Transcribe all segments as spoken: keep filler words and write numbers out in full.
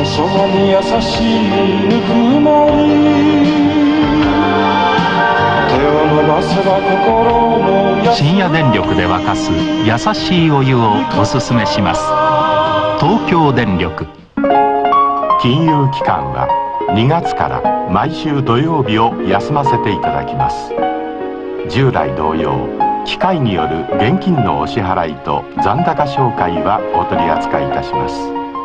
そばに優しいぬくもり、手を伸ばせば心の深夜電力で沸かす優しいお湯をおすすめします。東京電力。 金融機関はにがつから毎週土曜日を休ませていただきます。従来同様、機械による現金のお支払いと残高照会はお取り扱いいたします。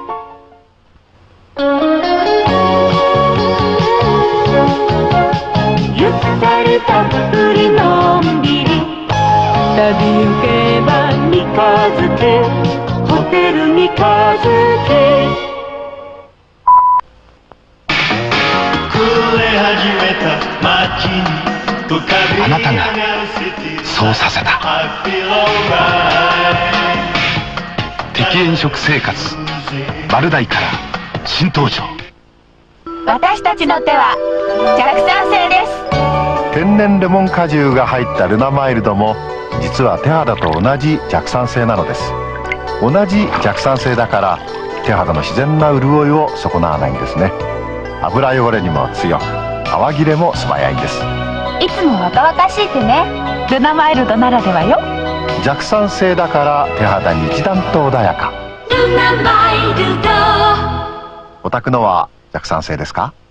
ゆったりたっぷりのんびり、旅行けば三日月、ホテル三日月。 あなたがそうさせた。適塩食生活バルダイから新登場。 私たちの手は弱酸性です。 天然レモン果汁が入ったルナマイルドも実は手肌と同じ弱酸性なのです。同じ弱酸性だから手肌の自然な潤いを損なわないんですね。油汚れにも強く、泡切れも素早いんです。 いつも若々しいってね、ルナマイルドならではよ。 弱酸性だから手肌に一段と穏やか。 ルナマイルド。 お宅のは弱酸性ですか？